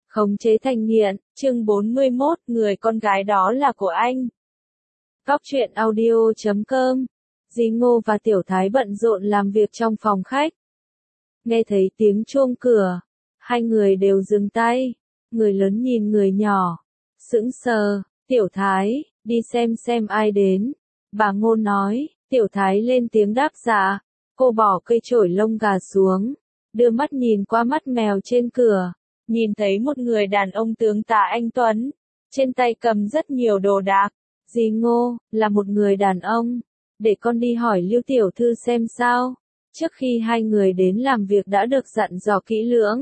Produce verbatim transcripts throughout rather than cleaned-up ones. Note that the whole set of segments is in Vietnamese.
Khống chế thành nghiện, chương bốn mươi mốt, người con gái đó là của anh. Góc truyện audio chấm com. Dì Ngô và Tiểu Thái bận rộn làm việc trong phòng khách. Nghe thấy tiếng chuông cửa, hai người đều dừng tay, người lớn nhìn người nhỏ, sững sờ. Tiểu Thái, đi xem xem ai đến. Bà Ngô nói. Tiểu Thái lên tiếng đáp dạ. Cô bỏ cây chổi lông gà xuống, đưa mắt nhìn qua mắt mèo trên cửa. Nhìn thấy một người đàn ông tướng tá anh tuấn, trên tay cầm rất nhiều đồ đạc. Dì Ngô, là một người đàn ông. Để con đi hỏi Lưu tiểu thư xem sao. Trước khi hai người đến làm việc đã được dặn dò kỹ lưỡng.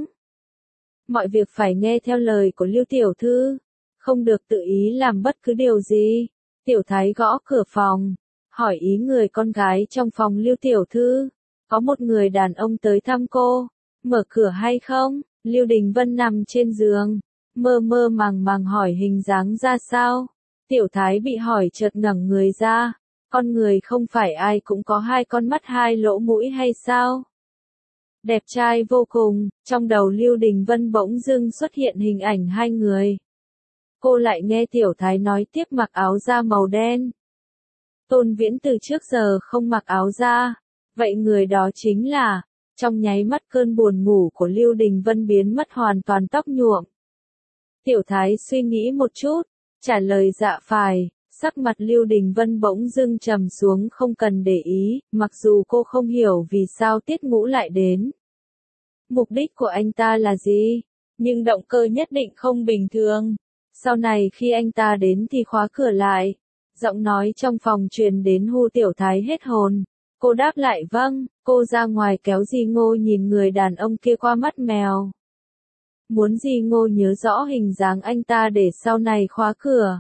Mọi việc phải nghe theo lời của Lưu tiểu thư, không được tự ý làm bất cứ điều gì. Tiểu Thái gõ cửa phòng, hỏi ý người con gái trong phòng Lưu tiểu thư. Có một người đàn ông tới thăm cô, mở cửa hay không? Lưu Đình Vân nằm trên giường, mơ mơ màng màng hỏi hình dáng ra sao. Tiểu Thái bị hỏi chợt ngẩng người ra, con người không phải ai cũng có hai con mắt hai lỗ mũi hay sao? Đẹp trai vô cùng, trong đầu Lưu Đình Vân bỗng dưng xuất hiện hình ảnh hai người. Cô lại nghe Tiểu Thái nói tiếp mặc áo da màu đen. Tôn Viễn từ trước giờ không mặc áo da, vậy người đó chính là... Trong nháy mắt cơn buồn ngủ của Lưu Đình Vân biến mất hoàn toàn tóc nhuộm. Tiểu Thái suy nghĩ một chút, trả lời dạ phải, sắc mặt Lưu Đình Vân bỗng dưng trầm xuống không cần để ý, mặc dù cô không hiểu vì sao Tiết Ngũ lại đến. Mục đích của anh ta là gì, nhưng động cơ nhất định không bình thường. Sau này khi anh ta đến thì khóa cửa lại, giọng nói trong phòng truyền đến hu Tiểu Thái hết hồn. Cô đáp lại vâng, cô ra ngoài kéo dì Ngô nhìn người đàn ông kia qua mắt mèo. Muốn dì Ngô nhớ rõ hình dáng anh ta để sau này khóa cửa.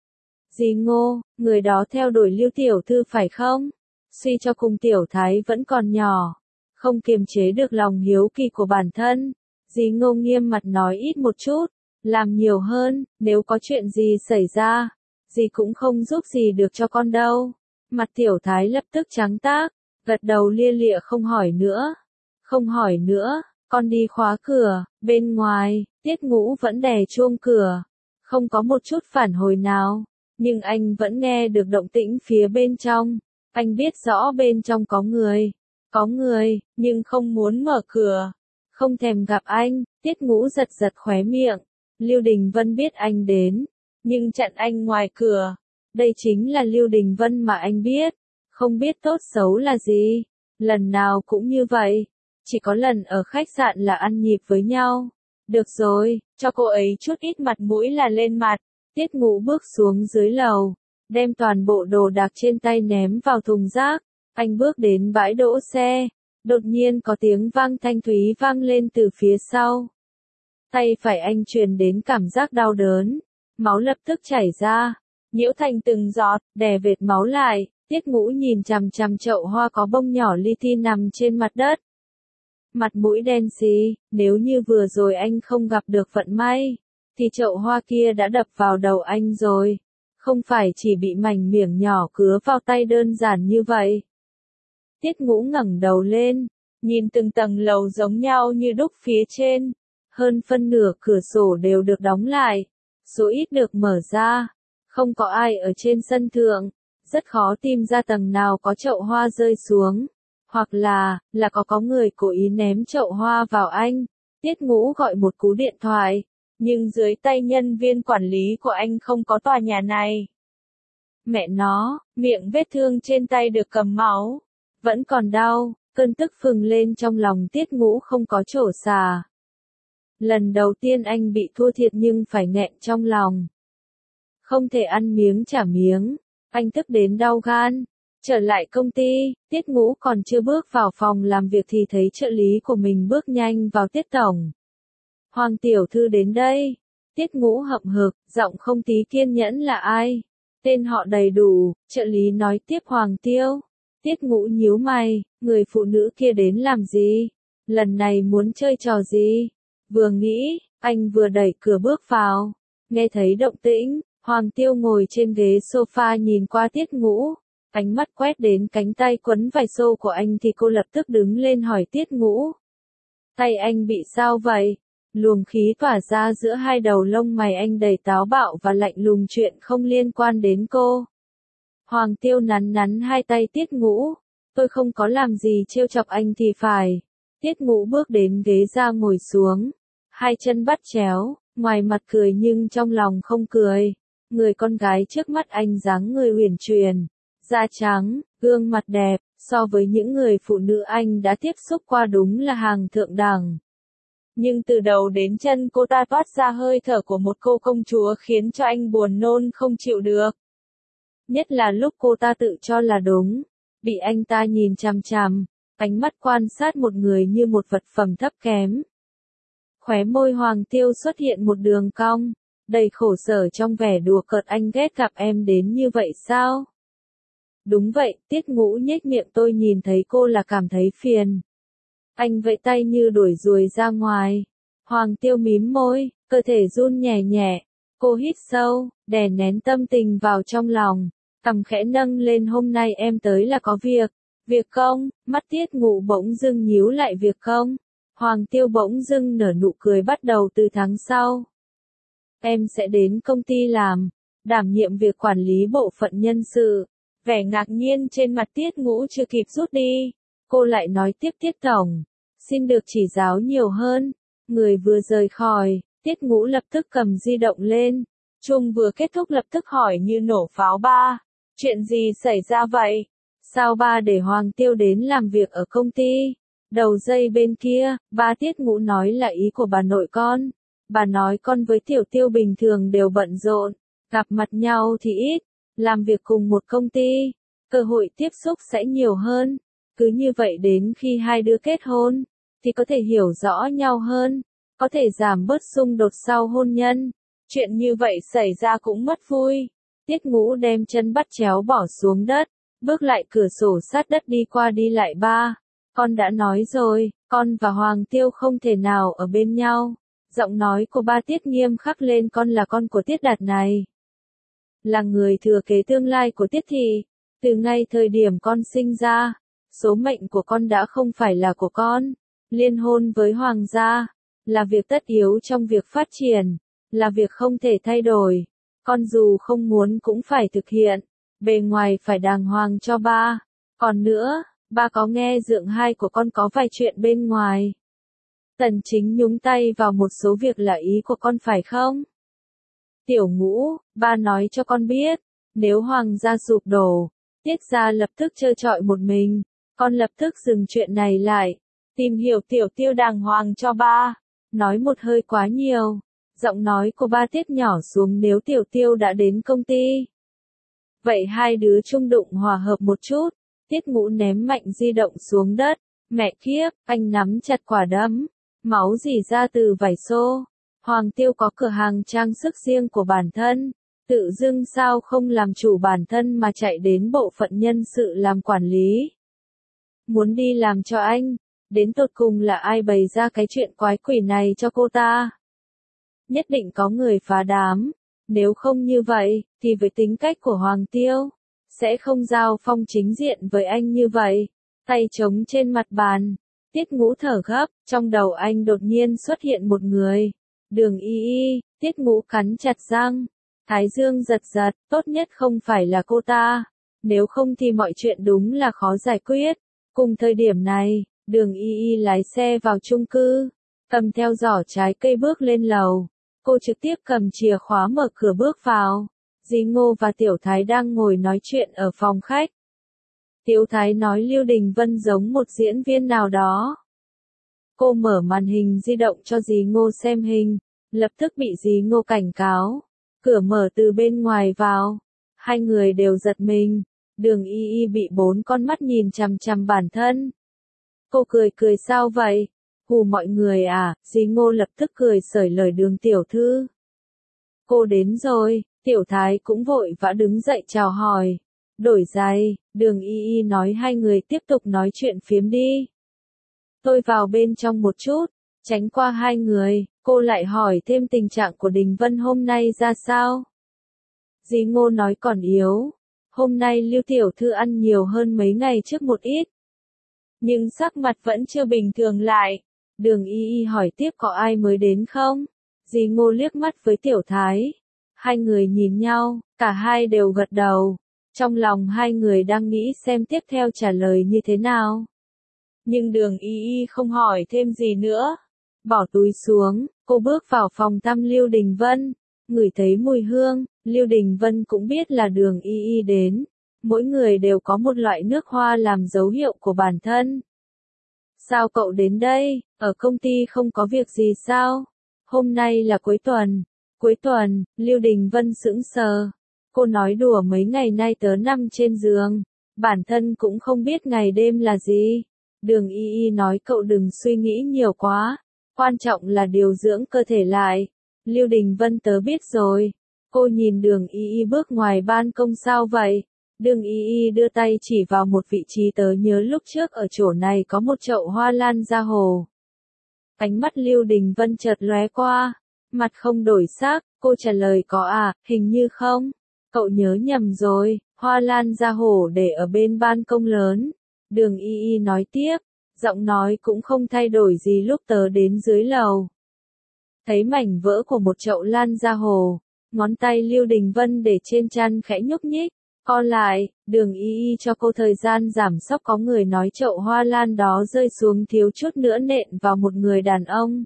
Dì Ngô, người đó theo đuổi Lưu tiểu thư phải không? Suy cho cùng Tiểu Thái vẫn còn nhỏ, không kiềm chế được lòng hiếu kỳ của bản thân. Dì Ngô nghiêm mặt nói ít một chút, làm nhiều hơn, nếu có chuyện gì xảy ra, dì cũng không giúp gì được cho con đâu. Mặt Tiểu Thái lập tức trắng tác, gật đầu lia lịa không hỏi nữa. Không hỏi nữa, con đi khóa cửa. Bên ngoài, Tiết Ngũ vẫn đè chuông cửa, không có một chút phản hồi nào, nhưng anh vẫn nghe được động tĩnh phía bên trong. Anh biết rõ bên trong có người, có người, nhưng không muốn mở cửa, không thèm gặp anh. Tiết Ngũ giật giật khóe miệng. Lưu Đình Vân biết anh đến, nhưng chặn anh ngoài cửa. Đây chính là Lưu Đình Vân mà anh biết, không biết tốt xấu là gì, lần nào cũng như vậy, chỉ có lần ở khách sạn là ăn nhịp với nhau. Được rồi, cho cô ấy chút ít mặt mũi là lên mặt. Tiết Ngũ bước xuống dưới lầu, đem toàn bộ đồ đạc trên tay ném vào thùng rác. Anh bước đến bãi đỗ xe, đột nhiên có tiếng vang thanh thúy vang lên từ phía sau. Tay phải anh truyền đến cảm giác đau đớn, máu lập tức chảy ra, nhiễu thành từng giọt, đè vệt máu lại. Tiết Ngũ nhìn chằm chằm chậu hoa có bông nhỏ li ti nằm trên mặt đất. Mặt mũi đen xì, nếu như vừa rồi anh không gặp được vận may, thì chậu hoa kia đã đập vào đầu anh rồi. Không phải chỉ bị mảnh miệng nhỏ cứa vào tay đơn giản như vậy. Tiết Ngũ ngẩng đầu lên, nhìn từng tầng lầu giống nhau như đúc phía trên. Hơn phân nửa cửa sổ đều được đóng lại, số ít được mở ra. Không có ai ở trên sân thượng, rất khó tìm ra tầng nào có chậu hoa rơi xuống, hoặc là, là có có người cố ý ném chậu hoa vào anh. Tiết Ngũ gọi một cú điện thoại, nhưng dưới tay nhân viên quản lý của anh không có tòa nhà này. Mẹ nó, miệng vết thương trên tay được cầm máu, vẫn còn đau, cơn tức phừng lên trong lòng Tiết Ngũ không có chỗ xả. Lần đầu tiên anh bị thua thiệt nhưng phải nghẹn trong lòng. Không thể ăn miếng trả miếng, anh tức đến đau gan. Trở lại công ty, Tiết Ngũ còn chưa bước vào phòng làm việc thì thấy trợ lý của mình bước nhanh vào. Tiết tổng, Hoàng tiểu thư đến đây. Tiết Ngũ hậm hực, giọng không tí kiên nhẫn là ai? Tên họ đầy đủ, trợ lý nói tiếp Hoàng Tiêu. Tiết Ngũ nhíu mày, người phụ nữ kia đến làm gì? Lần này muốn chơi trò gì? Vừa nghĩ, anh vừa đẩy cửa bước vào, nghe thấy động tĩnh. Hoàng Tiêu ngồi trên ghế sofa nhìn qua Tiết Ngũ, ánh mắt quét đến cánh tay quấn vải xô của anh thì cô lập tức đứng lên hỏi Tiết Ngũ. Tay anh bị sao vậy? Luồng khí tỏa ra giữa hai đầu lông mày anh đầy táo bạo và lạnh lùng, chuyện không liên quan đến cô. Hoàng Tiêu nắn nắn hai tay Tiết Ngũ. Tôi không có làm gì trêu chọc anh thì phải. Tiết Ngũ bước đến ghế ra ngồi xuống. Hai chân bắt chéo, ngoài mặt cười nhưng trong lòng không cười. Người con gái trước mắt anh dáng người uyển chuyển, da trắng, gương mặt đẹp, so với những người phụ nữ anh đã tiếp xúc qua đúng là hàng thượng đẳng. Nhưng từ đầu đến chân cô ta toát ra hơi thở của một cô công chúa khiến cho anh buồn nôn không chịu được. Nhất là lúc cô ta tự cho là đúng, bị anh ta nhìn chằm chằm, ánh mắt quan sát một người như một vật phẩm thấp kém. Khóe môi Hoàng Tiêu xuất hiện một đường cong, đầy khổ sở trong vẻ đùa cợt, anh ghét gặp em đến như vậy sao? Đúng vậy, Tiết Ngũ nhếch miệng, tôi nhìn thấy cô là cảm thấy phiền. Anh vẫy tay như đuổi ruồi ra ngoài. Hoàng Tiêu mím môi, cơ thể run nhẹ nhẹ. Cô hít sâu, đè nén tâm tình vào trong lòng. Cằm khẽ nâng lên, hôm nay em tới là có việc. Việc không? Mắt Tiết Ngũ bỗng dưng nhíu lại, việc không? Hoàng Tiêu bỗng dưng nở nụ cười, bắt đầu từ tháng sau. Em sẽ đến công ty làm, đảm nhiệm việc quản lý bộ phận nhân sự. Vẻ ngạc nhiên trên mặt Tiết Ngũ chưa kịp rút đi. Cô lại nói tiếp, Tiết Tổng, xin được chỉ giáo nhiều hơn. Người vừa rời khỏi, Tiết Ngũ lập tức cầm di động lên. Chung vừa kết thúc lập tức hỏi như nổ pháo, ba. Chuyện gì xảy ra vậy? Sao ba để Hoàng Tiêu đến làm việc ở công ty? Đầu dây bên kia, ba Tiết Ngũ nói là ý của bà nội con. Bà nói con với Tiểu Tiêu bình thường đều bận rộn, gặp mặt nhau thì ít, làm việc cùng một công ty, cơ hội tiếp xúc sẽ nhiều hơn. Cứ như vậy đến khi hai đứa kết hôn, thì có thể hiểu rõ nhau hơn, có thể giảm bớt xung đột sau hôn nhân. Chuyện như vậy xảy ra cũng mất vui. Tiết Ngũ đem chân bắt chéo bỏ xuống đất, bước lại cửa sổ sát đất, đi qua đi lại, ba. Con đã nói rồi, con và Hoàng Tiêu không thể nào ở bên nhau. Giọng nói của ba Tiết nghiêm khắc lên, con là con của Tiết Đạt này. Là người thừa kế tương lai của Tiết Thị. Từ ngay thời điểm con sinh ra, số mệnh của con đã không phải là của con. Liên hôn với Hoàng gia, là việc tất yếu trong việc phát triển, là việc không thể thay đổi. Con dù không muốn cũng phải thực hiện, bề ngoài phải đàng hoàng cho ba. Còn nữa, ba có nghe Dượng hai của con có vài chuyện bên ngoài. Tần Chính nhúng tay vào một số việc là ý của con phải không? Tiểu Ngũ, ba nói cho con biết, nếu Hoàng gia sụp đổ, Tiết gia lập tức trơ trọi một mình, con lập tức dừng chuyện này lại, tìm hiểu Tiểu Tiêu đàng hoàng cho ba. Nói một hơi quá nhiều, giọng nói của ba Tiết nhỏ xuống, nếu Tiểu Tiêu đã đến công ty. Vậy hai đứa chung đụng hòa hợp một chút. Tiết Ngũ ném mạnh di động xuống đất, mẹ kiếp, anh nắm chặt quả đấm, máu rỉ ra từ vảy xô. Hoàng Tiêu có cửa hàng trang sức riêng của bản thân, tự dưng sao không làm chủ bản thân mà chạy đến bộ phận nhân sự làm quản lý. Muốn đi làm cho anh, đến tột cùng là ai bày ra cái chuyện quái quỷ này cho cô ta? Nhất định có người phá đám, nếu không như vậy, thì với tính cách của Hoàng Tiêu, sẽ không giao phong chính diện với anh như vậy. Tay trống trên mặt bàn, Tiết Ngũ thở gấp, trong đầu anh đột nhiên xuất hiện một người. Đường Y Y. Tiết Ngũ cắn chặt răng, thái dương giật giật, tốt nhất không phải là cô ta, nếu không thì mọi chuyện đúng là khó giải quyết. Cùng thời điểm này, Đường Y Y lái xe vào chung cư, cầm theo giỏ trái cây bước lên lầu. Cô trực tiếp cầm chìa khóa mở cửa bước vào. Dì Ngô và Tiểu Thái đang ngồi nói chuyện ở phòng khách. Tiểu Thái nói Lưu Đình Vân giống một diễn viên nào đó. Cô mở màn hình di động cho dì Ngô xem hình, lập tức bị dì Ngô cảnh cáo. Cửa mở từ bên ngoài vào, hai người đều giật mình. Đường Y Y bị bốn con mắt nhìn chằm chằm bản thân. Cô cười cười, sao vậy? Hù mọi người à? Dì Ngô lập tức cười sởi lời, Đường tiểu thư. Cô đến rồi. Tiểu Thái cũng vội vã đứng dậy chào hỏi. Đổi giày, Đường Y Y nói, hai người tiếp tục nói chuyện phiếm đi. Tôi vào bên trong một chút, tránh qua hai người, cô lại hỏi thêm tình trạng của Đình Vân hôm nay ra sao. Dì Ngô nói còn yếu, hôm nay Lưu tiểu thư ăn nhiều hơn mấy ngày trước một ít. Nhưng sắc mặt vẫn chưa bình thường lại. Đường Y Y hỏi tiếp có ai mới đến không? Dì Ngô liếc mắt với Tiểu Thái. Hai người nhìn nhau, cả hai đều gật đầu. Trong lòng hai người đang nghĩ xem tiếp theo trả lời như thế nào. Nhưng Đường Y Y không hỏi thêm gì nữa. Bỏ túi xuống, cô bước vào phòng thăm Lưu Đình Vân. Ngửi thấy mùi hương, Lưu Đình Vân cũng biết là Đường Y Y đến. Mỗi người đều có một loại nước hoa làm dấu hiệu của bản thân. Sao cậu đến đây, ở công ty không có việc gì sao? Hôm nay là cuối tuần. Cuối tuần, Lưu Đình Vân sững sờ. Cô nói đùa mấy ngày nay tớ nằm trên giường. Bản thân cũng không biết ngày đêm là gì. Đường Y Y nói cậu đừng suy nghĩ nhiều quá. Quan trọng là điều dưỡng cơ thể lại. Lưu Đình Vân tớ biết rồi. Cô nhìn Đường Y Y bước ngoài ban công sao vậy? Đường Y Y đưa tay chỉ vào một vị trí tớ nhớ lúc trước ở chỗ này có một chậu hoa lan ra hồ. Ánh mắt Lưu Đình Vân chợt lóe qua. Mặt không đổi sắc, cô trả lời có à, hình như không. Cậu nhớ nhầm rồi, hoa lan ra hồ để ở bên ban công lớn. Đường Y Y nói tiếp, giọng nói cũng không thay đổi gì lúc tớ đến dưới lầu. Thấy mảnh vỡ của một chậu lan ra hồ, ngón tay Lưu Đình Vân để trên chăn khẽ nhúc nhích, co lại, Đường Y Y cho cô thời gian giảm sốc có người nói chậu hoa lan đó rơi xuống thiếu chút nữa nện vào một người đàn ông.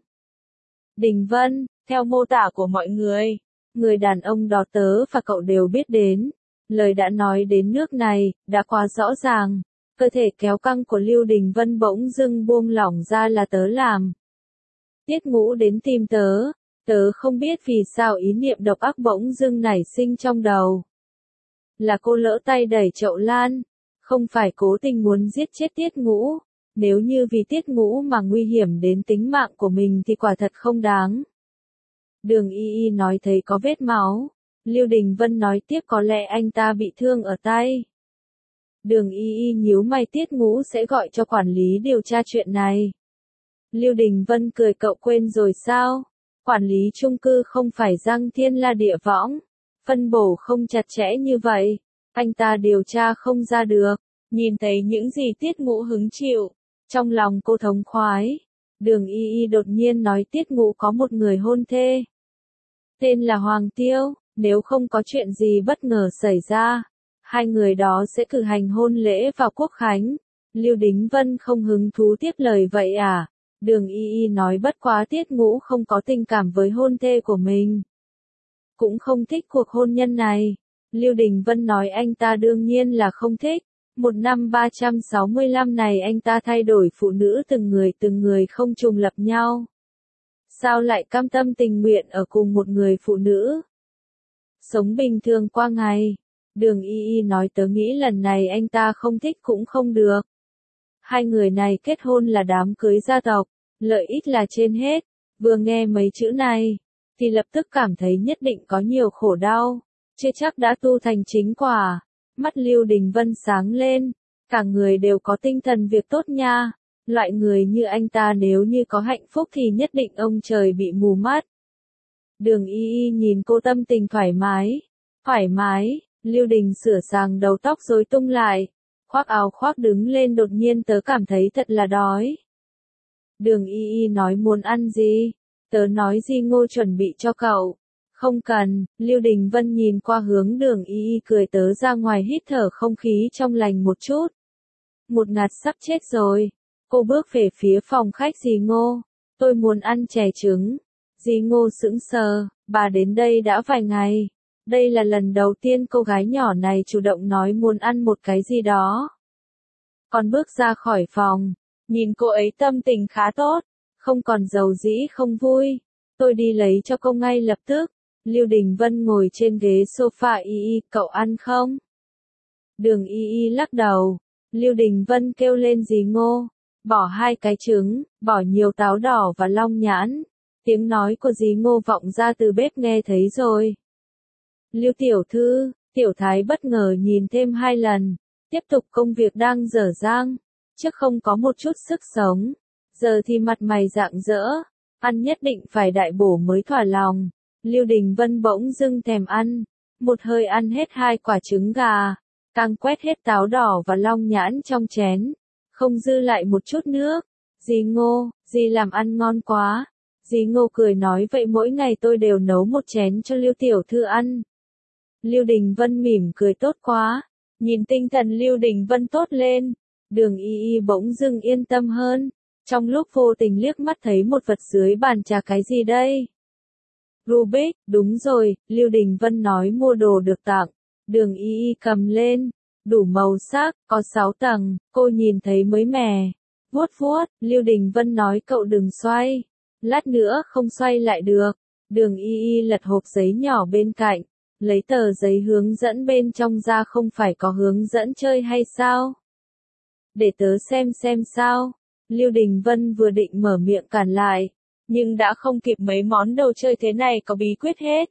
Đình Vân, theo mô tả của mọi người, người đàn ông đó tớ và cậu đều biết đến. Lời đã nói đến nước này, đã quá rõ ràng. Cơ thể kéo căng của Lưu Đình Vân bỗng dưng buông lỏng ra là tớ làm. Tiết Ngũ đến tìm tớ, tớ không biết vì sao ý niệm độc ác bỗng dưng nảy sinh trong đầu. Là cô lỡ tay đẩy chậu lan, không phải cố tình muốn giết chết Tiết Ngũ. Nếu như vì Tiết Ngũ mà nguy hiểm đến tính mạng của mình thì quả thật không đáng. Đường Y Y nói thấy có vết máu. Lưu Đình Vân nói tiếp có lẽ anh ta bị thương ở tay. Đường Y Y nhíu mày Tiết Ngũ sẽ gọi cho quản lý điều tra chuyện này. Lưu Đình Vân cười cậu quên rồi sao? Quản lý chung cư không phải Giang Thiên La Địa Võng. Phân bổ không chặt chẽ như vậy. Anh ta điều tra không ra được. Nhìn thấy những gì Tiết Ngũ hứng chịu. Trong lòng cô thống khoái. Đường Y Y đột nhiên nói Tiết Ngũ có một người hôn thê. Tên là Hoàng Tiêu. Nếu không có chuyện gì bất ngờ xảy ra, hai người đó sẽ cử hành hôn lễ vào Quốc Khánh. Lưu Đình Vân không hứng thú tiếp lời vậy à? Đường Y Y nói bất quá Tiết Ngũ không có tình cảm với hôn thê của mình. Cũng không thích cuộc hôn nhân này. Lưu Đình Vân nói anh ta đương nhiên là không thích. Một năm ba trăm sáu mươi lăm này anh ta thay đổi phụ nữ từng người từng người không trùng lập nhau. Sao lại cam tâm tình nguyện ở cùng một người phụ nữ? Sống bình thường qua ngày. Đường Y Y nói tớ nghĩ lần này anh ta không thích cũng không được. Hai người này kết hôn là đám cưới gia tộc, lợi ích là trên hết. Vừa nghe mấy chữ này, thì lập tức cảm thấy nhất định có nhiều khổ đau. Chưa chắc đã tu thành chính quả. Mắt Lưu Đình Vân sáng lên, cả người đều có tinh thần việc tốt nha. Loại người như anh ta nếu như có hạnh phúc thì nhất định ông trời bị mù mắt. Đường Y Y nhìn cô tâm tình thoải mái. Thoải mái, Lưu Đình sửa sang đầu tóc rối tung lại. Khoác áo khoác đứng lên đột nhiên tớ cảm thấy thật là đói. Đường Y Y nói muốn ăn gì? Tớ nói Di Ngô chuẩn bị cho cậu. Không cần, Lưu Đình Vân nhìn qua hướng Đường Y Y cười tớ ra ngoài hít thở không khí trong lành một chút. Một ngạt sắp chết rồi. Cô bước về phía phòng khách Di Ngô. Tôi muốn ăn chè trứng. Di Ngô sững sờ, bà đến đây đã vài ngày. Đây là lần đầu tiên cô gái nhỏ này chủ động nói muốn ăn một cái gì đó. Còn bước ra khỏi phòng, nhìn cô ấy tâm tình khá tốt, không còn giàu dĩ không vui. Tôi đi lấy cho cô ngay lập tức. Lưu Đình Vân ngồi trên ghế sofa. Y Y, cậu ăn không? Đường Y Y lắc đầu. Lưu Đình Vân kêu lên Di Ngô, bỏ hai cái trứng, bỏ nhiều táo đỏ và long nhãn. Tiếng nói của Di Ngô vọng ra từ bếp nghe thấy rồi. Lưu tiểu thư, Tiểu Thái bất ngờ nhìn thêm hai lần, tiếp tục công việc đang dở dang, trước không có một chút sức sống, giờ thì mặt mày rạng rỡ, ăn nhất định phải đại bổ mới thỏa lòng. Lưu Đình Vân bỗng dưng thèm ăn, một hơi ăn hết hai quả trứng gà, càng quét hết táo đỏ và long nhãn trong chén, không dư lại một chút nước. Di Ngô, Dì làm ăn ngon quá. Dì Ngô cười nói vậy mỗi ngày tôi đều nấu một chén cho Lưu tiểu thư ăn. Lưu Đình Vân mỉm cười tốt quá. Nhìn tinh thần Lưu Đình Vân tốt lên, Đường Y Y bỗng dưng yên tâm hơn. Trong lúc vô tình liếc mắt thấy một vật dưới bàn trà, cái gì đây? Rubik, đúng rồi, Lưu Đình Vân nói mua đồ được tặng. Đường Y Y cầm lên, đủ màu sắc, có sáu tầng, cô nhìn thấy mới mẻ. Vuốt vuốt, Lưu Đình Vân nói cậu đừng xoay. Lát nữa không xoay lại được. Đường Y Y lật hộp giấy nhỏ bên cạnh, lấy tờ giấy hướng dẫn bên trong ra, không phải có hướng dẫn chơi hay sao? Để tớ xem xem sao. Lưu Đình Vân vừa định mở miệng cản lại, nhưng đã không kịp, mấy món đồ chơi thế này có bí quyết hết.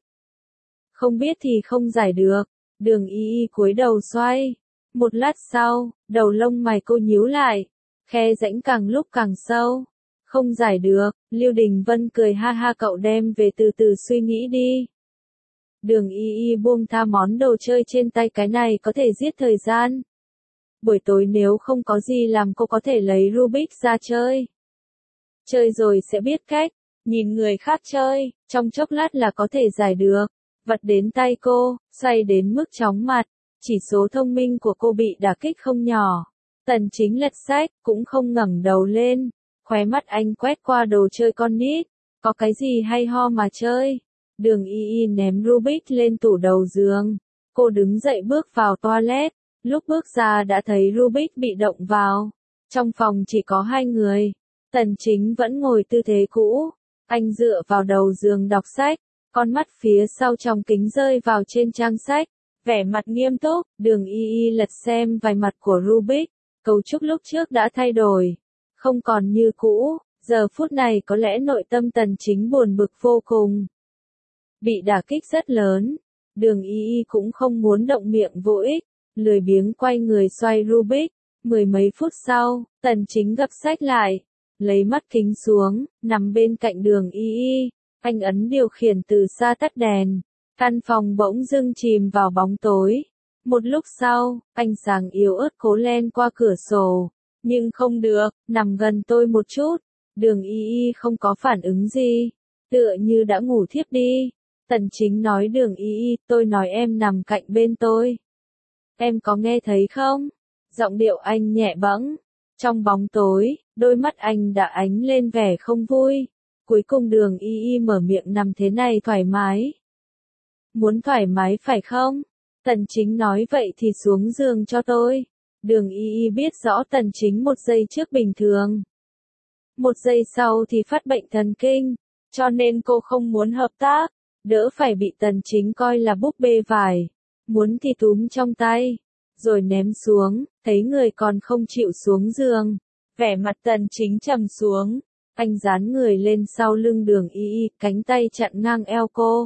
Không biết thì không giải được. Đường Y Y cúi đầu xoay. Một lát sau, đầu lông mày cô nhíu lại, khe rãnh càng lúc càng sâu. Không giải được. Lưu Đình Vân cười ha ha, cậu đem về từ từ suy nghĩ đi. Đường Y Y buông tha món đồ chơi trên tay, cái này có thể giết thời gian. Buổi tối nếu không có gì làm cô có thể lấy Rubik ra chơi. Chơi rồi sẽ biết cách. Nhìn người khác chơi, trong chốc lát là có thể giải được. Vật đến tay cô, xoay đến mức chóng mặt. Chỉ số thông minh của cô bị đả kích không nhỏ. Tần Chính lật sách, cũng không ngẩng đầu lên. Khóe mắt anh quét qua đồ chơi con nít. Có cái gì hay ho mà chơi? Đường Y Y ném Rubik lên tủ đầu giường. Cô đứng dậy bước vào toilet. Lúc bước ra đã thấy Rubik bị động vào. Trong phòng chỉ có hai người. Tần Chính vẫn ngồi tư thế cũ. Anh dựa vào đầu giường đọc sách. Con mắt phía sau trong kính rơi vào trên trang sách. Vẻ mặt nghiêm túc. Đường Y Y lật xem vài mặt của Rubik. Cấu trúc lúc trước đã thay đổi. Không còn như cũ. Giờ phút này có lẽ nội tâm Tần Chính buồn bực vô cùng. Bị đả kích rất lớn. Đường Y Y cũng không muốn động miệng vô ích. Lười biếng quay người xoay Rubik. Mười mấy phút sau, Tần Chính gập sách lại. Lấy mắt kính xuống, nằm bên cạnh Đường Y Y. Anh ấn điều khiển từ xa tắt đèn. Căn phòng bỗng dưng chìm vào bóng tối. Một lúc sau, ánh sáng yếu ớt cố len qua cửa sổ. Nhưng không được, nằm gần tôi một chút. Đường Y Y không có phản ứng gì. Tựa như đã ngủ thiếp đi. Tần Chính nói Đường Y Y, tôi nói em nằm cạnh bên tôi. Em có nghe thấy không? Giọng điệu anh nhẹ bẫng. Trong bóng tối, đôi mắt anh đã ánh lên vẻ không vui. Cuối cùng Đường Y Y mở miệng, nằm thế này thoải mái. Muốn thoải mái phải không? Tần Chính nói vậy thì xuống giường cho tôi. Đường Y Y biết rõ Tần Chính một giây trước bình thường. Một giây sau thì phát bệnh thần kinh. Cho nên cô không muốn hợp tác. Đỡ phải bị Tần Chính coi là búp bê vải. Muốn thì túm trong tay. Rồi ném xuống. Thấy người còn không chịu xuống giường. Vẻ mặt Tần Chính trầm xuống. Anh dán người lên sau lưng Đường Y Y, cánh tay chặn ngang eo cô.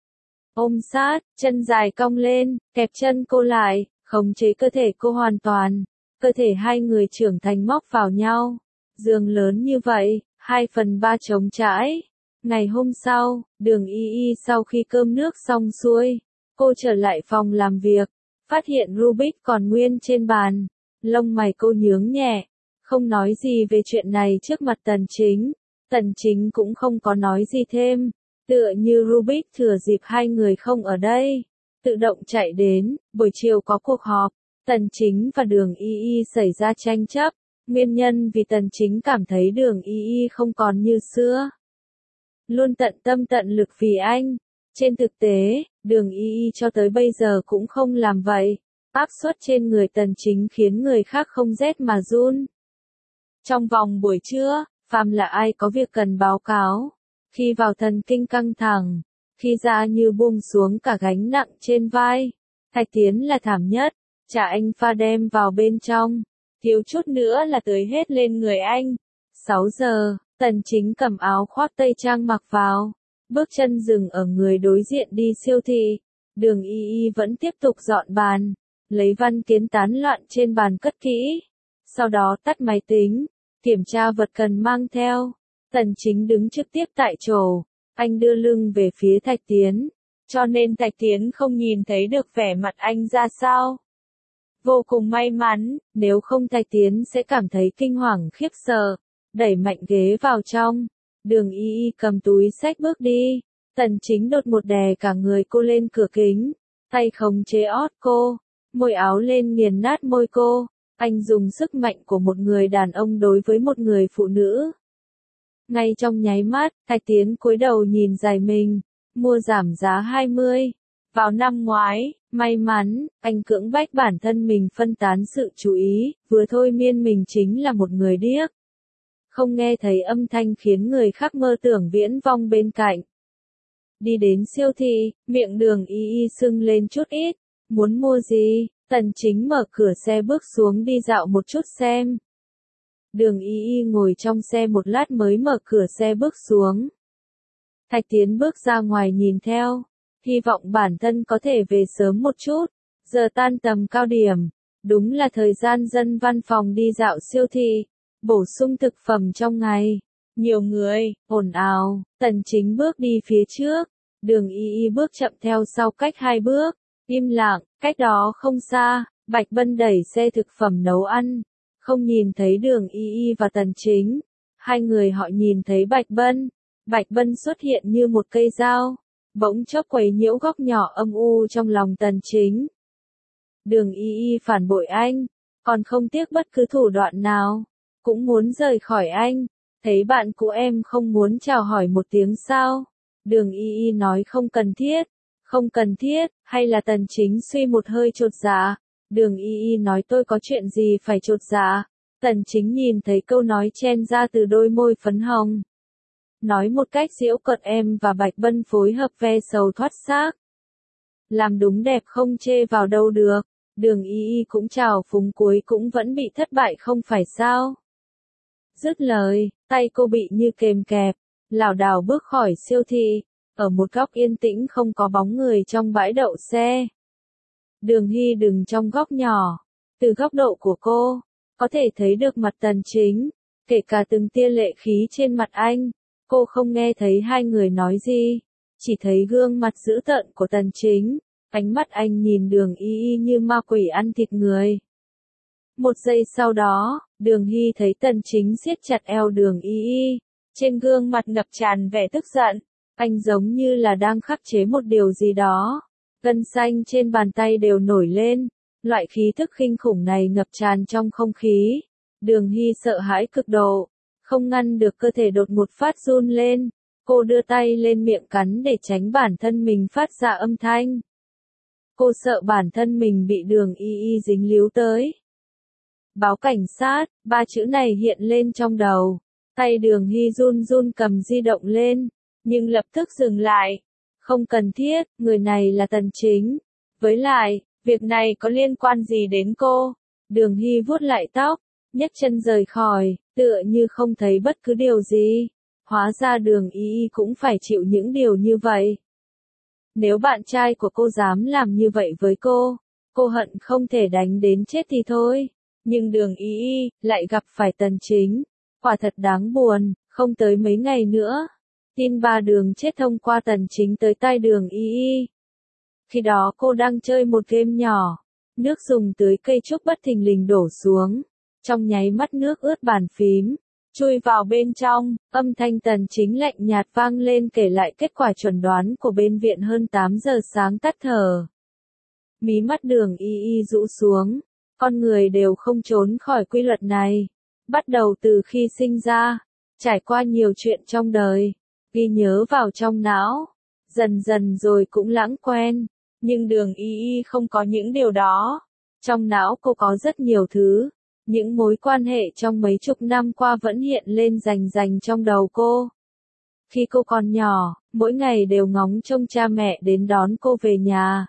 Ôm sát, chân dài cong lên, kẹp chân cô lại, khống chế cơ thể cô hoàn toàn. Cơ thể hai người trưởng thành móc vào nhau. Giường lớn như vậy, hai phần ba trống trải. Ngày hôm sau, Đường Y Y sau khi cơm nước xong xuôi, cô trở lại phòng làm việc, phát hiện Rubik còn nguyên trên bàn. Lông mày cô nhướng nhẹ, không nói gì về chuyện này trước mặt Tần Chính. Tần Chính cũng không có nói gì thêm. Tựa như Rubik thừa dịp hai người không ở đây, tự động chạy đến. Buổi chiều có cuộc họp, Tần Chính và Đường Y Y xảy ra tranh chấp. Nguyên nhân vì Tần Chính cảm thấy Đường Y Y không còn như xưa. Luôn tận tâm tận lực vì anh. Trên thực tế, Đường Y Y cho tới bây giờ cũng không làm vậy. Áp suất trên người Tần Chính khiến người khác không rét mà run. Trong vòng buổi trưa, phàm là ai có việc cần báo cáo. Khi vào thần kinh căng thẳng, khi ra như buông xuống cả gánh nặng trên vai. Thạch Tiến là thảm nhất, trả anh pha đem vào bên trong, thiếu chút nữa là tưới hết lên người anh. sáu giờ, Tần Chính cầm áo khoác tây trang mặc vào, bước chân dừng ở người đối diện đi siêu thị. Đường Y Y vẫn tiếp tục dọn bàn, lấy văn kiến tán loạn trên bàn cất kỹ. Sau đó tắt máy tính, kiểm tra vật cần mang theo. Tần Chính đứng trực tiếp tại chỗ, anh đưa lưng về phía Thạch Tiến, cho nên Thạch Tiến không nhìn thấy được vẻ mặt anh ra sao. Vô cùng may mắn, nếu không Thạch Tiến sẽ cảm thấy kinh hoàng khiếp sợ. đẩy mạnh ghế vào trong. Đường Y Y cầm túi xách bước đi. Tần Chính đột một đè cả người cô lên cửa kính, tay khống chế ót cô, môi áo lên nghiền nát môi cô. Anh dùng sức mạnh của một người đàn ông đối với một người phụ nữ. Ngay trong nháy mắt, Thạch Tiến cúi đầu nhìn giày mình, mua giảm giá hai mươi. Vào năm ngoái, may mắn, anh cưỡng bách bản thân mình phân tán sự chú ý, vừa thôi miên mình chính là một người điếc. Không nghe thấy âm thanh khiến người khác mơ tưởng viễn vong bên cạnh. Đi đến siêu thị, miệng Đường Y Y sưng lên chút ít. Muốn mua gì? Tần Chính mở cửa xe bước xuống đi dạo một chút xem. Đường Y Y ngồi trong xe một lát mới mở cửa xe bước xuống. Thạch Tiến bước ra ngoài nhìn theo, hy vọng bản thân có thể về sớm một chút. Giờ tan tầm cao điểm, đúng là thời gian dân văn phòng đi dạo siêu thị, bổ sung thực phẩm trong ngày. Nhiều người, ồn ào, Tần Chính bước đi phía trước, Đường Y Y bước chậm theo sau cách hai bước, im lặng, cách đó không xa, Bạch Bân đẩy xe thực phẩm nấu ăn, không nhìn thấy Đường Y Y và Tần Chính. Hai người họ nhìn thấy Bạch Bân, Bạch Bân xuất hiện như một cây dao, bỗng chốc quấy nhiễu góc nhỏ âm u trong lòng Tần Chính. Đường Y Y phản bội anh, còn không tiếc bất cứ thủ đoạn nào, cũng muốn rời khỏi anh. Thấy bạn cũ em không muốn chào hỏi một tiếng sao? Đường Y Y nói không cần thiết, không cần thiết, hay là Tần Chính suy một hơi chột dạ. Đường Y Y nói tôi có chuyện gì phải chột dạ. Tần Chính nhìn thấy câu nói chen ra từ đôi môi phấn hồng. Nói một cách giễu cợt em và Bạch Bân phối hợp ve sầu thoát xác. Làm đúng đẹp không chê vào đâu được. Đường Y Y cũng chào phúng cuối cũng vẫn bị thất bại không phải sao? Dứt lời, tay cô bị như kềm kẹp, lảo đảo bước khỏi siêu thị, ở một góc yên tĩnh không có bóng người trong bãi đậu xe. Đường Hy đứng trong góc nhỏ, từ góc độ của cô, có thể thấy được mặt Tần Chính, kể cả từng tia lệ khí trên mặt anh. Cô không nghe thấy hai người nói gì, chỉ thấy gương mặt dữ tợn của Tần Chính, ánh mắt anh nhìn Đường Y Y như ma quỷ ăn thịt người. Một giây sau đó, Đường Hy thấy Tần Chính siết chặt eo Đường Y Y, trên gương mặt ngập tràn vẻ tức giận, anh giống như là đang khắc chế một điều gì đó. Gân xanh trên bàn tay đều nổi lên, loại khí thức kinh khủng này ngập tràn trong không khí. Đường Hy sợ hãi cực độ, không ngăn được cơ thể đột một phát run lên, cô đưa tay lên miệng cắn để tránh bản thân mình phát ra âm thanh. Cô sợ bản thân mình bị Đường Y Y dính líu tới. Báo cảnh sát, ba chữ này hiện lên trong đầu. Tay Đường Hy run run cầm di động lên, nhưng lập tức dừng lại. Không cần thiết, người này là Tần Chính. Với lại, việc này có liên quan gì đến cô? Đường Hy vuốt lại tóc, nhấc chân rời khỏi, tựa như không thấy bất cứ điều gì. Hóa ra Đường Y Y cũng phải chịu những điều như vậy. Nếu bạn trai của cô dám làm như vậy với cô, cô hận không thể đánh đến chết thì thôi. Nhưng Đường Y Y lại gặp phải Tần Chính, quả thật đáng buồn. Không tới mấy ngày nữa, tin ba Đường chết thông qua Tần Chính tới tai Đường Y Y. Khi đó cô đang chơi một game nhỏ, nước dùng tưới cây trúc bất thình lình đổ xuống, trong nháy mắt nước ướt bàn phím, chui vào bên trong. Âm thanh Tần Chính lạnh nhạt vang lên kể lại kết quả chuẩn đoán của bên viện hơn tám giờ sáng. Tắt thở, mí mắt Đường Y Y rũ xuống. Con người đều không trốn khỏi quy luật này. Bắt đầu từ khi sinh ra, trải qua nhiều chuyện trong đời, ghi nhớ vào trong não, dần dần rồi cũng lãng quen. Nhưng Đường Y Y không có những điều đó. Trong não cô có rất nhiều thứ, những mối quan hệ trong mấy chục năm qua vẫn hiện lên rành rành trong đầu cô. Khi cô còn nhỏ, mỗi ngày đều ngóng trông cha mẹ đến đón cô về nhà.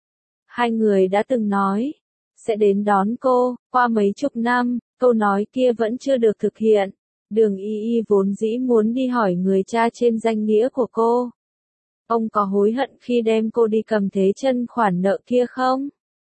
Hai người đã từng nói sẽ đến đón cô. Qua mấy chục năm, câu nói kia vẫn chưa được thực hiện. Đường Y Y vốn dĩ muốn đi hỏi người cha trên danh nghĩa của cô. Ông có hối hận khi đem cô đi cầm thế chân khoản nợ kia không?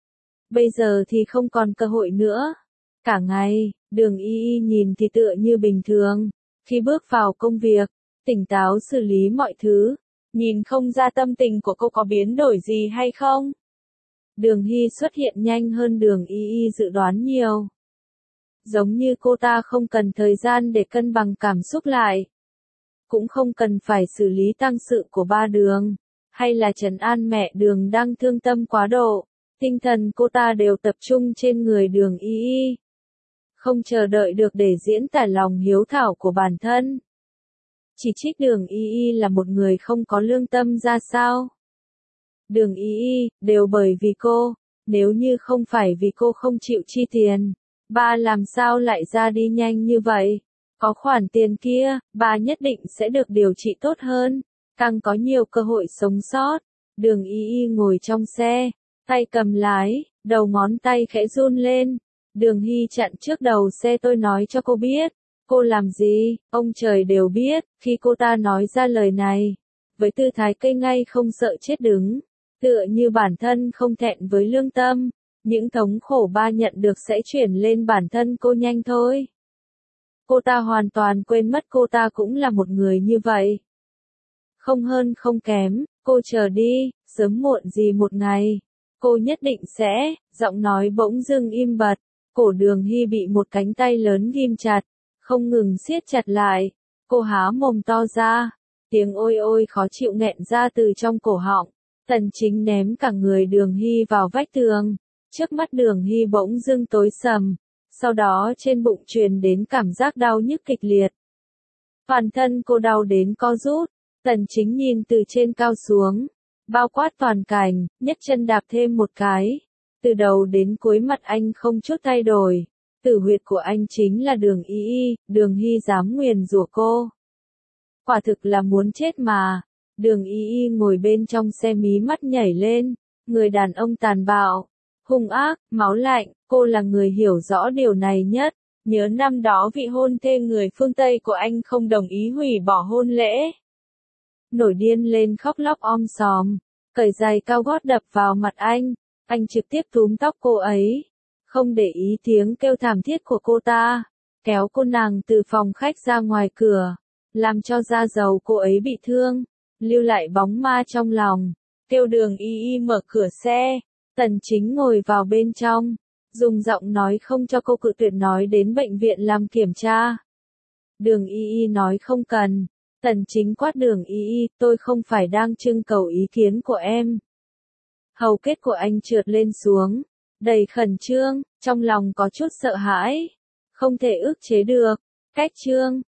Bây giờ thì không còn cơ hội nữa. Cả ngày, Đường Y Y nhìn thì tựa như bình thường. Khi bước vào công việc, tỉnh táo xử lý mọi thứ. Nhìn không ra tâm tình của cô có biến đổi gì hay không? Đường Hy xuất hiện nhanh hơn Đường Y Y dự đoán nhiều. Giống như cô ta không cần thời gian để cân bằng cảm xúc lại. Cũng không cần phải xử lý tang sự của ba Đường, hay là trấn an mẹ Đường đang thương tâm quá độ. Tinh thần cô ta đều tập trung trên người Đường Y Y. Không chờ đợi được để diễn tả lòng hiếu thảo của bản thân. Chỉ trích Đường Y Y là một người không có lương tâm ra sao. Đường Y Y, đều bởi vì cô, nếu như không phải vì cô không chịu chi tiền, ba làm sao lại ra đi nhanh như vậy. Có khoản tiền kia, ba nhất định sẽ được điều trị tốt hơn, càng có nhiều cơ hội sống sót. Đường Y Y ngồi trong xe, tay cầm lái, đầu ngón tay khẽ run lên. Đường Hy chặn trước đầu xe, tôi nói cho cô biết. Cô làm gì, ông trời đều biết. Khi cô ta nói ra lời này, với tư thái cây ngay không sợ chết đứng, tựa như bản thân không thẹn với lương tâm, những thống khổ ba nhận được sẽ chuyển lên bản thân cô nhanh thôi. Cô ta hoàn toàn quên mất cô ta cũng là một người như vậy. Không hơn không kém, cô chờ đi, sớm muộn gì một ngày, cô nhất định sẽ, giọng nói bỗng dưng im bặt, cổ Đường Hy bị một cánh tay lớn ghim chặt, không ngừng siết chặt lại, cô há mồm to ra, tiếng ôi ôi khó chịu nghẹn ra từ trong cổ họng. Tần Chính ném cả người Đường Hy vào vách tường, trước mắt Đường Hy bỗng dưng tối sầm, sau đó trên bụng truyền đến cảm giác đau nhức kịch liệt. Toàn thân cô đau đến co rút, Tần Chính nhìn từ trên cao xuống, bao quát toàn cảnh, nhấc chân đạp thêm một cái, từ đầu đến cuối mặt anh không chút thay đổi, tử huyệt của anh chính là Đường Y Y, Đường Hy dám nguyền rủa cô. Quả thực là muốn chết mà. Đường Y Y ngồi bên trong xe mí mắt nhảy lên, người đàn ông tàn bạo, hung ác, máu lạnh, cô là người hiểu rõ điều này nhất. Nhớ năm đó vị hôn thê người phương Tây của anh không đồng ý hủy bỏ hôn lễ. Nổi điên lên khóc lóc om sòm, cởi giày cao gót đập vào mặt anh, anh trực tiếp túm tóc cô ấy, không để ý tiếng kêu thảm thiết của cô ta, kéo cô nàng từ phòng khách ra ngoài cửa, làm cho da dầu cô ấy bị thương, lưu lại bóng ma trong lòng, kêu Đường Y Y mở cửa xe. Tần Chính ngồi vào bên trong, dùng giọng nói không cho cô cự tuyệt nói đến bệnh viện làm kiểm tra. Đường Y Y nói không cần. Tần Chính quát Đường Y Y, tôi không phải đang trưng cầu ý kiến của em. Hầu kết của anh trượt lên xuống, đầy khẩn trương, trong lòng có chút sợ hãi, không thể ức chế được. Cách trương,